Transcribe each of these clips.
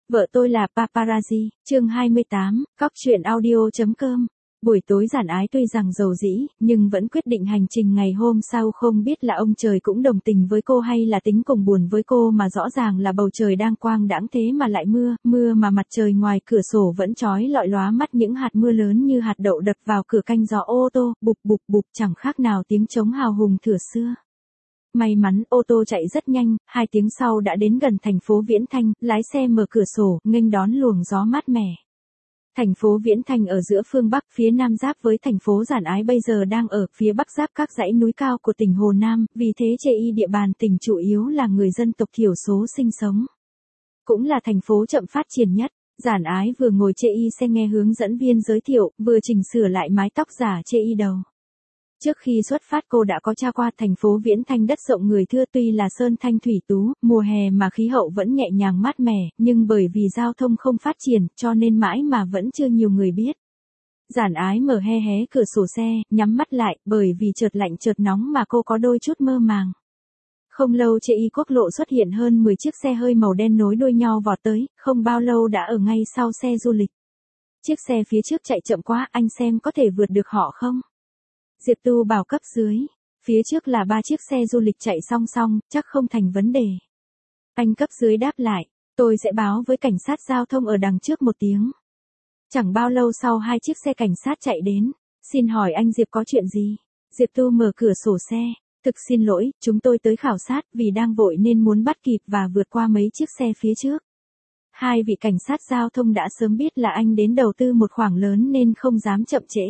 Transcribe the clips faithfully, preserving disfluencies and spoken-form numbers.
Vợ tôi là paparazzi, chương hai mươi tám, cóc truyện audio.com. Buổi tối Giản Ái tuy rằng giàu dĩ, nhưng vẫn quyết định hành trình ngày hôm sau. Không biết là ông trời cũng đồng tình với cô hay là tính cùng buồn với cô, mà rõ ràng là bầu trời đang quang đãng thế mà lại mưa, mưa mà mặt trời ngoài cửa sổ vẫn chói lọi lóa mắt, những hạt mưa lớn như hạt đậu đập vào cửa canh gió ô tô, bụp bụp bụp, chẳng khác nào tiếng trống hào hùng thửa xưa. May mắn ô tô chạy rất nhanh, hai tiếng sau đã đến gần thành phố Viễn Thanh, lái xe mở cửa sổ, nghênh đón luồng gió mát mẻ. Thành phố Viễn Thanh ở giữa phương Bắc, phía Nam giáp với thành phố Giản Ái bây giờ đang ở phía Bắc giáp các dãy núi cao của tỉnh Hồ Nam, vì thế chê y địa bàn tỉnh chủ yếu là người dân tộc thiểu số sinh sống. Cũng là thành phố chậm phát triển nhất. Giản Ái vừa ngồi chê y xe nghe hướng dẫn viên giới thiệu, vừa chỉnh sửa lại mái tóc giả chê y đầu. Trước khi xuất phát cô đã có tra qua thành phố Viễn Thanh đất rộng người thưa, tuy là sơn thanh thủy tú, mùa hè mà khí hậu vẫn nhẹ nhàng mát mẻ, nhưng bởi vì giao thông không phát triển, cho nên mãi mà vẫn chưa nhiều người biết. Giản Ái mở hé hé cửa sổ xe, nhắm mắt lại, bởi vì chợt lạnh chợt nóng mà cô có đôi chút mơ màng. Không lâu chê y quốc lộ xuất hiện hơn mười chiếc xe hơi màu đen nối đuôi nhau vọt tới, không bao lâu đã ở ngay sau xe du lịch. Chiếc xe phía trước chạy chậm quá, anh xem có thể vượt được họ không? Diệp Tu bảo cấp dưới, phía trước là ba chiếc xe du lịch chạy song song, chắc không thành vấn đề. Anh cấp dưới đáp lại, tôi sẽ báo với cảnh sát giao thông ở đằng trước một tiếng. Chẳng bao lâu sau hai chiếc xe cảnh sát chạy đến, xin hỏi anh Diệp có chuyện gì? Diệp Tu mở cửa sổ xe, thực xin lỗi, chúng tôi tới khảo sát vì đang vội nên muốn bắt kịp và vượt qua mấy chiếc xe phía trước. Hai vị cảnh sát giao thông đã sớm biết là anh đến đầu tư một khoản lớn nên không dám chậm trễ.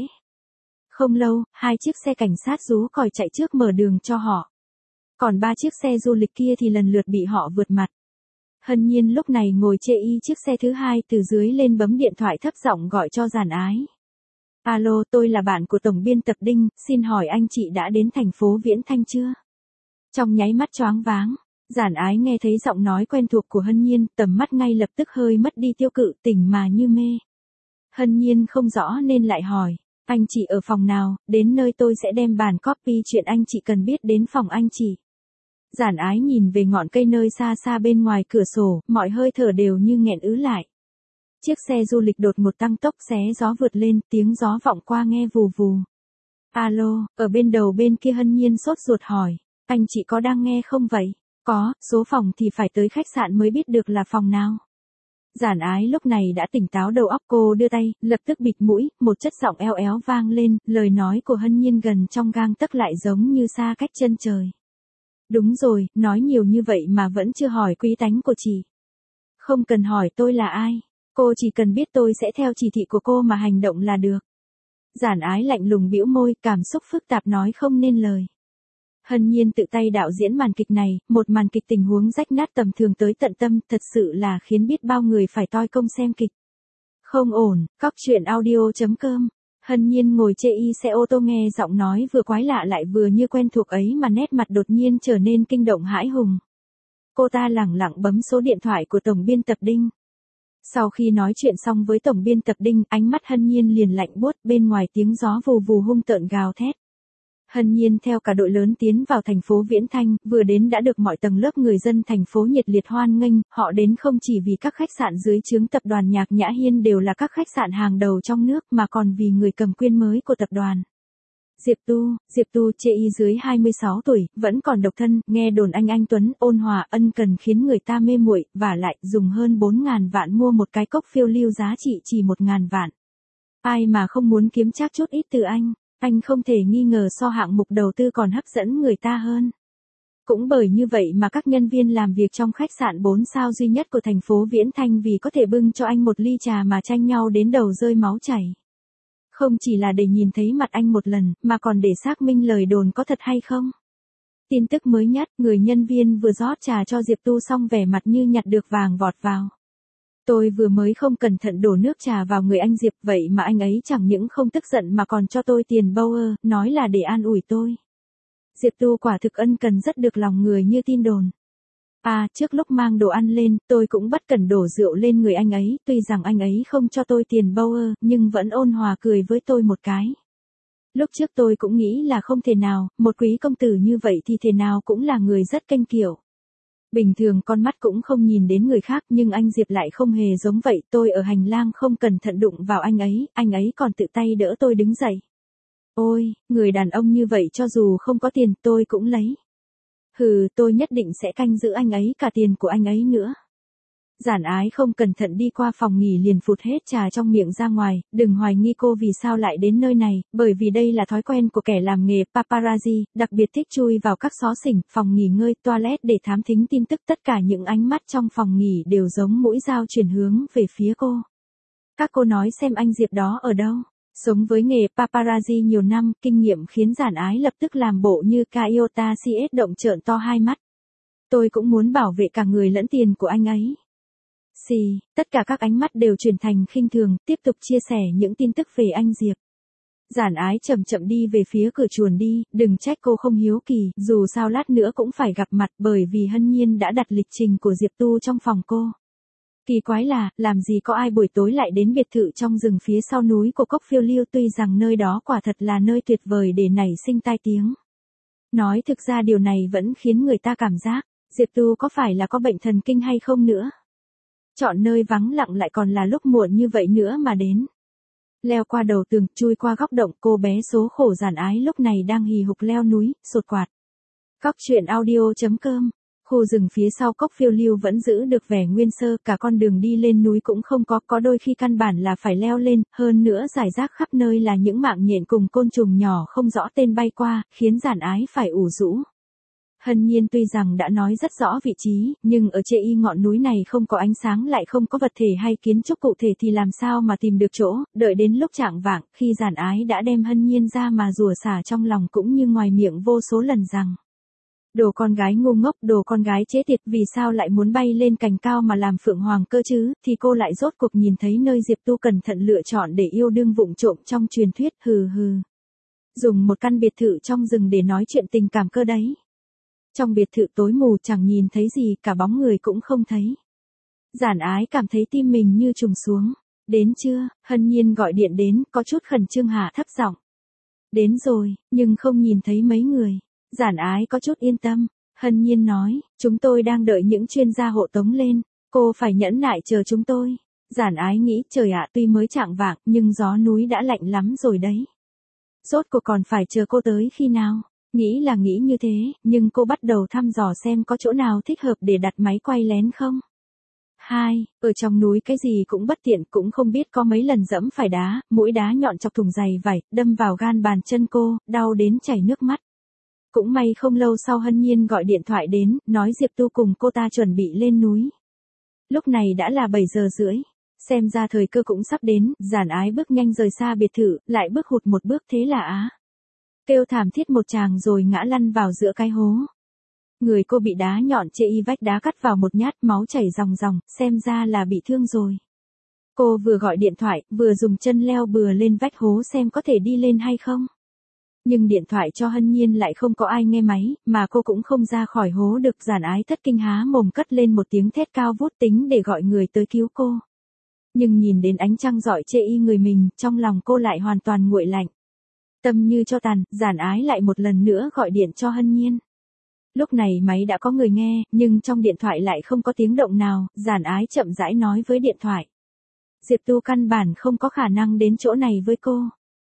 Không lâu, hai chiếc xe cảnh sát rú còi chạy trước mở đường cho họ. Còn ba chiếc xe du lịch kia thì lần lượt bị họ vượt mặt. Hân Nhiên lúc này ngồi chê y chiếc xe thứ hai, từ dưới lên bấm điện thoại thấp giọng gọi cho Giản Ái. Alo, tôi là bạn của tổng biên tập Đinh, xin hỏi anh chị đã đến thành phố Viễn Thanh chưa? Trong nháy mắt choáng váng, Giản Ái nghe thấy giọng nói quen thuộc của Hân Nhiên, tầm mắt ngay lập tức hơi mất đi tiêu cự, tỉnh mà như mê. Hân Nhiên không rõ nên lại hỏi. Anh chị ở phòng nào, đến nơi tôi sẽ đem bản copy chuyện anh chị cần biết đến phòng anh chị. Giản Ái nhìn về ngọn cây nơi xa xa bên ngoài cửa sổ, mọi hơi thở đều như nghẹn ứ lại. Chiếc xe du lịch đột ngột tăng tốc xé gió vượt lên, tiếng gió vọng qua nghe vù vù. Alo, ở bên đầu bên kia Hân Nhiên sốt ruột hỏi, anh chị có đang nghe không vậy? Có, số phòng thì phải tới khách sạn mới biết được là phòng nào. Giản Ái lúc này đã tỉnh táo đầu óc, cô đưa tay, lập tức bịt mũi, một chất giọng eo éo vang lên, lời nói của Hân Nhiên gần trong gang tấc lại giống như xa cách chân trời. Đúng rồi, nói nhiều như vậy mà vẫn chưa hỏi quý tánh của chị. Không cần hỏi tôi là ai, cô chỉ cần biết tôi sẽ theo chỉ thị của cô mà hành động là được. Giản Ái lạnh lùng bĩu môi, cảm xúc phức tạp nói không nên lời. Hân Nhiên tự tay đạo diễn màn kịch này, một màn kịch tình huống rách nát tầm thường tới tận tâm, thật sự là khiến biết bao người phải toi công xem kịch. Không ổn, cóc truyện audio.com. Hân Nhiên ngồi chê y xe ô tô nghe giọng nói vừa quái lạ lại vừa như quen thuộc ấy mà nét mặt đột nhiên trở nên kinh động hãi hùng. Cô ta lẳng lặng bấm số điện thoại của tổng biên tập Đinh. Sau khi nói chuyện xong với tổng biên tập Đinh, ánh mắt Hân Nhiên liền lạnh buốt, bên ngoài tiếng gió vù vù hung tợn gào thét. Hân Nhiên theo cả đội lớn tiến vào thành phố Viễn Thanh, vừa đến đã được mọi tầng lớp người dân thành phố nhiệt liệt hoan nghênh, họ đến không chỉ vì các khách sạn dưới trướng tập đoàn Nhạc Nhã Hiên đều là các khách sạn hàng đầu trong nước mà còn vì người cầm quyền mới của tập đoàn. Diệp Tu, Diệp Tu chê y dưới hai mươi sáu tuổi, vẫn còn độc thân, nghe đồn anh anh Tuấn, ôn hòa, ân cần khiến người ta mê muội, và lại dùng hơn bốn ngàn vạn mua một cái cốc phiêu lưu giá trị chỉ một ngàn vạn. Ai mà không muốn kiếm trác chút ít từ anh. Anh không thể nghi ngờ so hạng mục đầu tư còn hấp dẫn người ta hơn. Cũng bởi như vậy mà các nhân viên làm việc trong khách sạn bốn sao duy nhất của thành phố Viễn Thanh vì có thể bưng cho anh một ly trà mà tranh nhau đến đầu rơi máu chảy. Không chỉ là để nhìn thấy mặt anh một lần, mà còn để xác minh lời đồn có thật hay không. Tin tức mới nhất, người nhân viên vừa rót trà cho Diệp Tu xong vẻ mặt như nhặt được vàng vọt vào. Tôi vừa mới không cẩn thận đổ nước trà vào người anh Diệp, vậy mà anh ấy chẳng những không tức giận mà còn cho tôi tiền Bauer, nói là để an ủi tôi. Diệp Tu quả thực ân cần rất được lòng người như tin đồn. À, trước lúc mang đồ ăn lên, tôi cũng bất cẩn đổ rượu lên người anh ấy, tuy rằng anh ấy không cho tôi tiền Bauer, nhưng vẫn ôn hòa cười với tôi một cái. Lúc trước tôi cũng nghĩ là không thể nào, một quý công tử như vậy thì thể nào cũng là người rất kênh kiệu. Bình thường con mắt cũng không nhìn đến người khác nhưng anh Diệp lại không hề giống vậy. Tôi ở hành lang không cẩn thận đụng vào anh ấy, anh ấy còn tự tay đỡ tôi đứng dậy. Ôi, người đàn ông như vậy cho dù không có tiền tôi cũng lấy. Hừ, tôi nhất định sẽ canh giữ anh ấy cả tiền của anh ấy nữa. Giản Ái không cẩn thận đi qua phòng nghỉ liền phụt hết trà trong miệng ra ngoài, đừng hoài nghi cô vì sao lại đến nơi này, bởi vì đây là thói quen của kẻ làm nghề paparazzi, đặc biệt thích chui vào các xó xỉnh, phòng nghỉ ngơi, toilet để thám thính tin tức. Tất cả những ánh mắt trong phòng nghỉ đều giống mũi dao chuyển hướng về phía cô. Các cô nói xem anh Diệp đó ở đâu. Sống với nghề paparazzi nhiều năm, kinh nghiệm khiến Giản Ái lập tức làm bộ như Kaiota xê ét động trợn to hai mắt. Tôi cũng muốn bảo vệ cả người lẫn tiền của anh ấy. Xì, tất cả các ánh mắt đều chuyển thành khinh thường, tiếp tục chia sẻ những tin tức về anh Diệp. Giản Ái chậm chậm đi về phía cửa chuồn đi, đừng trách cô không hiếu kỳ, dù sao lát nữa cũng phải gặp mặt bởi vì Hân Nhiên đã đặt lịch trình của Diệp Tu trong phòng cô. Kỳ quái là, làm gì có ai buổi tối lại đến biệt thự trong rừng phía sau núi của Cốc Phiêu Lưu, tuy rằng nơi đó quả thật là nơi tuyệt vời để nảy sinh tai tiếng. Nói thực ra điều này vẫn khiến người ta cảm giác, Diệp Tu có phải là có bệnh thần kinh hay không nữa. Chọn nơi vắng lặng lại còn là lúc muộn như vậy nữa mà đến. Leo qua đầu tường, chui qua góc động, cô bé số khổ Giản Ái lúc này đang hì hục leo núi, sột quạt. Cóc truyện audio chấm com. Khu rừng phía sau Cốc Phiêu Lưu vẫn giữ được vẻ nguyên sơ, cả con đường đi lên núi cũng không có, có đôi khi căn bản là phải leo lên, hơn nữa rải rác khắp nơi là những mạng nhện cùng côn trùng nhỏ không rõ tên bay qua, khiến Giản Ái phải ủ rũ. Hân Nhiên tuy rằng đã nói rất rõ vị trí, nhưng ở trên y ngọn núi này không có ánh sáng lại không có vật thể hay kiến trúc cụ thể thì làm sao mà tìm được chỗ, đợi đến lúc chạng vạng, khi Giản Ái đã đem Hân Nhiên ra mà rủa xả trong lòng cũng như ngoài miệng vô số lần rằng. Đồ con gái ngu ngốc, đồ con gái chế tiệt, vì sao lại muốn bay lên cành cao mà làm phượng hoàng cơ chứ, thì cô lại rốt cuộc nhìn thấy nơi Diệp Tu cẩn thận lựa chọn để yêu đương vụng trộm trong truyền thuyết, hừ hừ. Dùng một căn biệt thự trong rừng để nói chuyện tình cảm cơ đấy. Trong biệt thự tối mù chẳng nhìn thấy gì, cả bóng người cũng không thấy. Giản Ái cảm thấy tim mình như trùng xuống. Đến chưa? Hân Nhiên gọi điện đến, có chút khẩn trương hạ thấp giọng. Đến rồi, nhưng không nhìn thấy mấy người. Giản Ái có chút yên tâm. Hân Nhiên nói, chúng tôi đang đợi những chuyên gia hộ tống lên. Cô phải nhẫn nại chờ chúng tôi. Giản Ái nghĩ, trời ạ, tuy mới chạng vạng, nhưng gió núi đã lạnh lắm rồi đấy. Rốt cuộc còn phải chờ cô tới khi nào? Nghĩ là nghĩ như thế, nhưng cô bắt đầu thăm dò xem có chỗ nào thích hợp để đặt máy quay lén không. Hai, ở trong núi cái gì cũng bất tiện, cũng không biết có mấy lần dẫm phải đá, mũi đá nhọn chọc thùng giày vải, đâm vào gan bàn chân cô, đau đến chảy nước mắt. Cũng may không lâu sau Hân Nhiên gọi điện thoại đến, nói Diệp Tu cùng cô ta chuẩn bị lên núi. Lúc này đã là bảy giờ rưỡi. Xem ra thời cơ cũng sắp đến, Giản Ái bước nhanh rời xa biệt thự, lại bước hụt một bước, thế là á. Kêu thảm thiết một tràng rồi ngã lăn vào giữa cái hố. Người cô bị đá nhọn chê y vách đá cắt vào một nhát, máu chảy ròng ròng, xem ra là bị thương rồi. Cô vừa gọi điện thoại, vừa dùng chân leo bừa lên vách hố xem có thể đi lên hay không. Nhưng điện thoại cho Hân Nhiên lại không có ai nghe máy, mà cô cũng không ra khỏi hố được. Giản Ái thất kinh há mồm cất lên một tiếng thét cao vút tính để gọi người tới cứu cô. Nhưng nhìn đến ánh trăng rọi chê y người mình, trong lòng cô lại hoàn toàn nguội lạnh. Tâm như cho tàn, Giản Ái lại một lần nữa gọi điện cho Hân Nhiên. Lúc này máy đã có người nghe, nhưng trong điện thoại lại không có tiếng động nào, Giản Ái chậm rãi nói với điện thoại. Diệp Tu căn bản không có khả năng đến chỗ này với cô.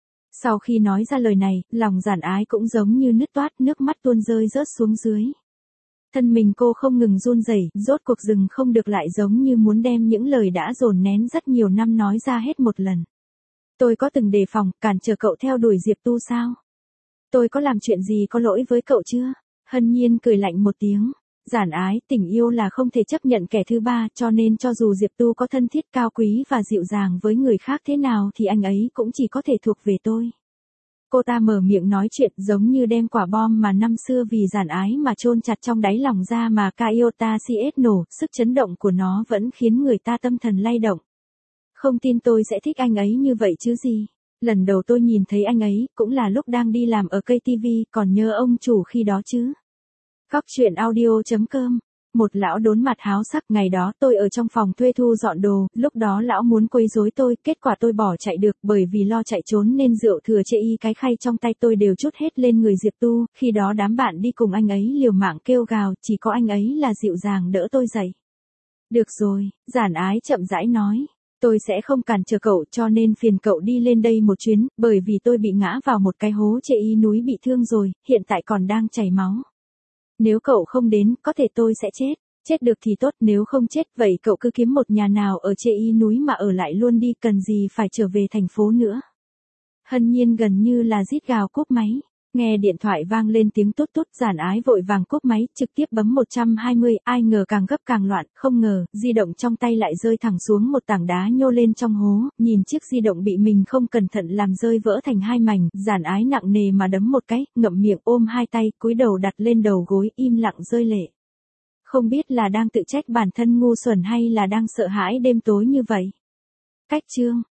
Sau khi nói ra lời này, lòng Giản Ái cũng giống như nứt toát, nước mắt tuôn rơi rớt xuống dưới. Thân mình cô không ngừng run rẩy, rốt cuộc dừng không được lại giống như muốn đem những lời đã dồn nén rất nhiều năm nói ra hết một lần. Tôi có từng đề phòng, cản trở cậu theo đuổi Diệp Tu sao? Tôi có làm chuyện gì có lỗi với cậu chưa? Hân Nhiên cười lạnh một tiếng. Giản Ái, tình yêu là không thể chấp nhận kẻ thứ ba, cho nên cho dù Diệp Tu có thân thiết cao quý và dịu dàng với người khác thế nào thì anh ấy cũng chỉ có thể thuộc về tôi. Cô ta mở miệng nói chuyện giống như đem quả bom mà năm xưa vì Giản Ái mà chôn chặt trong đáy lòng ra mà Kaiota xê ét nổ, sức chấn động của nó vẫn khiến người ta tâm thần lay động. Không tin tôi sẽ thích anh ấy như vậy chứ gì. Lần đầu tôi nhìn thấy anh ấy, cũng là lúc đang đi làm ở cây ti vi, còn nhớ ông chủ khi đó chứ. Cóc truyện audio chấm com Một lão đốn mặt háo sắc, ngày đó tôi ở trong phòng thuê thu dọn đồ, lúc đó lão muốn quấy rối tôi, kết quả tôi bỏ chạy được, bởi vì lo chạy trốn nên rượu thừa chê y cái khay trong tay tôi đều trút hết lên người Diệp Tu, khi đó đám bạn đi cùng anh ấy liều mạng kêu gào, chỉ có anh ấy là dịu dàng đỡ tôi dậy. Được rồi, Giản Ái chậm rãi nói. Tôi sẽ không cản trở cậu, cho nên phiền cậu đi lên đây một chuyến, bởi vì tôi bị ngã vào một cái hố chê y núi bị thương rồi, hiện tại còn đang chảy máu. Nếu cậu không đến, có thể tôi sẽ chết. Chết được thì tốt, nếu không chết, vậy cậu cứ kiếm một nhà nào ở chê y núi mà ở lại luôn đi, cần gì phải trở về thành phố nữa. Hân Nhiên gần như là rít gào cúp máy. Nghe điện thoại vang lên tiếng tút tút, Giản Ái vội vàng cúp máy, trực tiếp bấm một trăm hai mươi, ai ngờ càng gấp càng loạn, không ngờ, di động trong tay lại rơi thẳng xuống một tảng đá nhô lên trong hố, nhìn chiếc di động bị mình không cẩn thận làm rơi vỡ thành hai mảnh, Giản Ái nặng nề mà đấm một cái, ngậm miệng ôm hai tay, cúi đầu đặt lên đầu gối, im lặng rơi lệ. Không biết là đang tự trách bản thân ngu xuẩn hay là đang sợ hãi đêm tối như vậy. Cách chương